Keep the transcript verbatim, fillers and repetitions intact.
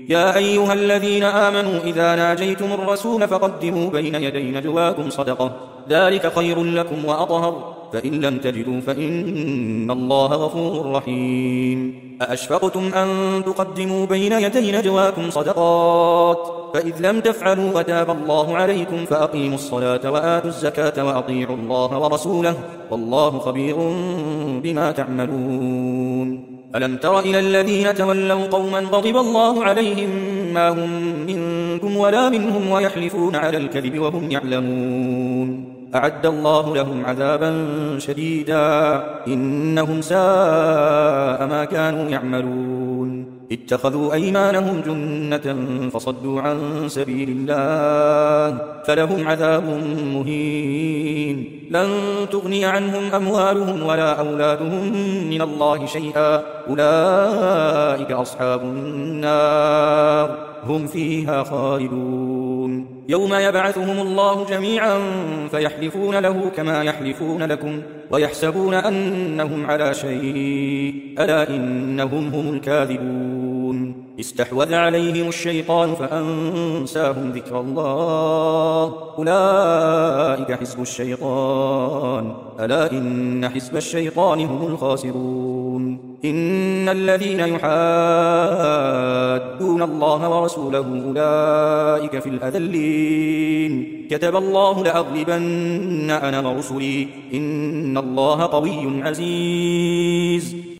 يا أيها الذين آمنوا إذا ناجيتم الرسول فقدموا بين يدي نجواكم صدقة ذلك خير لكم وأطهر فإن لم تجدوا فإن الله غفور رحيم أأشفقتم أن تقدموا بين يدي نجواكم صدقات فإذ لم تفعلوا وتاب الله عليكم فأقيموا الصلاة وآتوا الزكاة وأطيعوا الله ورسوله والله خبير بما تعملون ألم تر إلى الذين تولوا قوما غضب الله عليهم ما هم منكم ولا منهم ويحلفون على الكذب وهم يعلمون أعد الله لهم عذابا شديدا إنهم ساء ما كانوا يعملون اتخذوا أيمانهم جنة فصدوا عن سبيل الله فلهم عذاب مهين لن تغني عنهم أموالهم ولا أولادهم من الله شيئا أولئك أصحاب النار هم فيها خالدون يوم يبعثهم الله جميعا فيحلفون له كما يحلفون لكم ويحسبون أنهم على شيء ألا إنهم هم الكاذبون استحوذ عليهم الشيطان فأنساهم ذكر الله أولئك حزب الشيطان ألا إن حزب الشيطان هم الخاسرون إن الذين يحادون الله ورسوله أولئك في الأذلين كتب الله لأغلبن أنا ورسلي إن الله قوي عزيز